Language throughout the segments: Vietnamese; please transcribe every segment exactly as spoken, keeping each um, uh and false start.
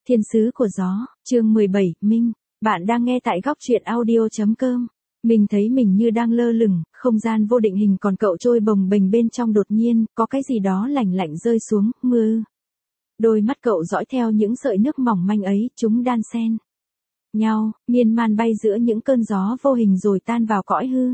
Thiên sứ của gió, chương mười bảy, Minh, bạn đang nghe tại góc truyện audio.com. Mình thấy mình như đang lơ lửng, không gian vô định hình còn cậu trôi bồng bềnh bên trong đột nhiên, có cái gì đó lạnh lạnh rơi xuống, mưa. Đôi mắt cậu dõi theo những sợi nước mỏng manh ấy, chúng đan xen nhau, miên man bay giữa những cơn gió vô hình rồi tan vào cõi hư.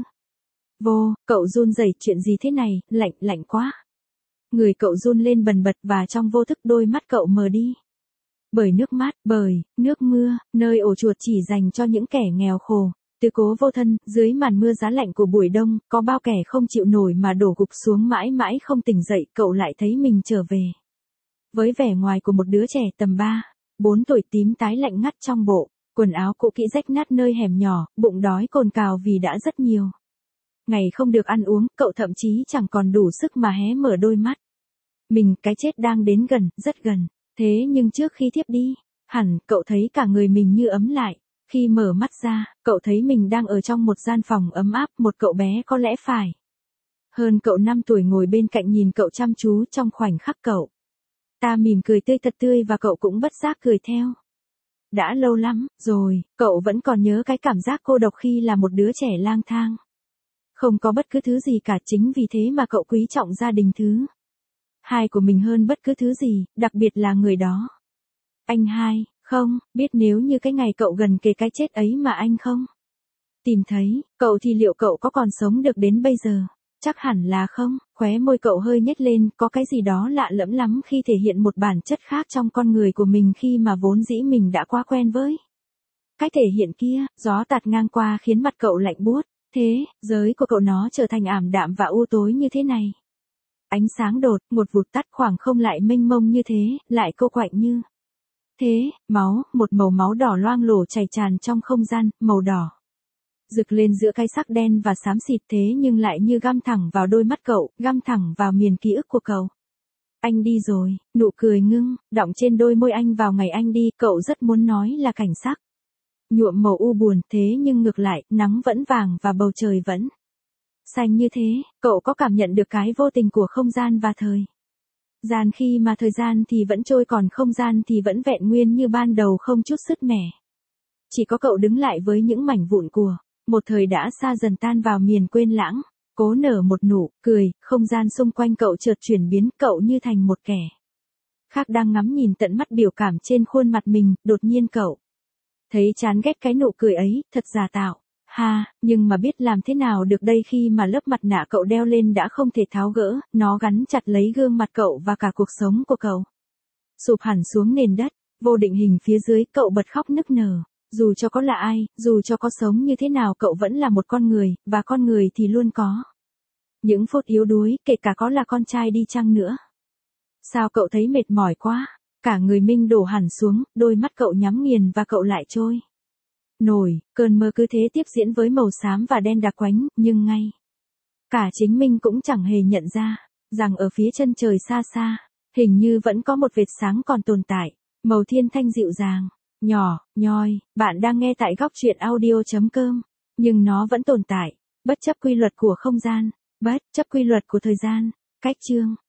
Vô, cậu run rẩy, chuyện gì thế này, lạnh, lạnh quá. Người cậu run lên bần bật và trong vô thức đôi mắt cậu mờ đi. Bởi nước mát, bởi, nước mưa, nơi ổ chuột chỉ dành cho những kẻ nghèo khổ. Tư cố vô thân, dưới màn mưa giá lạnh của buổi đông, có bao kẻ không chịu nổi mà đổ gục xuống mãi mãi không tỉnh dậy, cậu lại thấy mình trở về. Với vẻ ngoài của một đứa trẻ tầm ba, bốn tuổi tím tái lạnh ngắt trong bộ, quần áo cũ kỹ rách nát nơi hẻm nhỏ, bụng đói cồn cào vì đã rất nhiều ngày không được ăn uống, cậu thậm chí chẳng còn đủ sức mà hé mở đôi mắt. Mình, cái chết đang đến gần, rất gần. Thế nhưng trước khi thiếp đi, hẳn, cậu thấy cả người mình như ấm lại. Khi mở mắt ra, cậu thấy mình đang ở trong một gian phòng ấm áp, một cậu bé có lẽ phải hơn cậu năm tuổi ngồi bên cạnh nhìn cậu chăm chú trong khoảnh khắc cậu. Ta mỉm cười tươi thật tươi và cậu cũng bất giác cười theo. Đã lâu lắm rồi, cậu vẫn còn nhớ cái cảm giác cô độc khi là một đứa trẻ lang thang. Không có bất cứ thứ gì cả, chính vì thế mà cậu quý trọng gia đình thứ hai của mình hơn bất cứ thứ gì, đặc biệt là người đó. Anh hai, không, biết nếu như cái ngày cậu gần kề cái chết ấy mà anh không tìm thấy cậu thì liệu cậu có còn sống được đến bây giờ? Chắc hẳn là không. Khóe môi cậu hơi nhếch lên, có cái gì đó lạ lẫm lắm khi thể hiện một bản chất khác trong con người của mình khi mà vốn dĩ mình đã quá quen với cách thể hiện kia. Gió tạt ngang qua khiến mặt cậu lạnh buốt. Thế, giới của cậu nó trở thành ảm đạm và u tối như thế này. Ánh sáng đột, một vụt tắt, khoảng không lại mênh mông như thế, lại cô quạnh như thế, máu, một màu máu đỏ loang lổ chảy tràn trong không gian, màu đỏ rực lên giữa cái sắc đen và xám xịt, thế nhưng lại như găm thẳng vào đôi mắt cậu, găm thẳng vào miền ký ức của cậu. Anh đi rồi, nụ cười ngưng, đọng trên đôi môi anh vào ngày anh đi, cậu rất muốn nói là cảnh sắc nhuộm màu u buồn, thế nhưng ngược lại, nắng vẫn vàng và bầu trời vẫn xanh như thế. Cậu có cảm nhận được cái vô tình của không gian và thời gian khi mà thời gian thì vẫn trôi còn không gian thì vẫn vẹn nguyên như ban đầu, không chút sứt mẻ. Chỉ có cậu đứng lại với những mảnh vụn của một thời đã xa dần tan vào miền quên lãng. Cố nở một nụ cười, không gian xung quanh cậu chợt chuyển biến, cậu như thành một kẻ khác đang ngắm nhìn tận mắt biểu cảm trên khuôn mặt mình. Đột nhiên cậu thấy chán ghét cái nụ cười ấy, thật giả tạo. Ha, nhưng mà biết làm thế nào được đây khi mà lớp mặt nạ cậu đeo lên đã không thể tháo gỡ, nó gắn chặt lấy gương mặt cậu và cả cuộc sống của cậu. Sụp hẳn xuống nền đất, vô định hình phía dưới, cậu bật khóc nức nở. Dù cho có là ai, dù cho có sống như thế nào, cậu vẫn là một con người, và con người thì luôn có những phút yếu đuối, kể cả có là con trai đi chăng nữa. Sao cậu thấy mệt mỏi quá? Cả người Minh đổ hẳn xuống, đôi mắt cậu nhắm nghiền và cậu lại trôi nổi. Cơn mơ cứ thế tiếp diễn với màu xám và đen đặc quánh, nhưng ngay cả chính Minh cũng chẳng hề nhận ra rằng ở phía chân trời xa xa, hình như vẫn có một vệt sáng còn tồn tại, màu thiên thanh dịu dàng, nhỏ, nhoi. Bạn đang nghe tại góc truyện audio.com, nhưng nó vẫn tồn tại, bất chấp quy luật của không gian, bất chấp quy luật của thời gian. Cách chương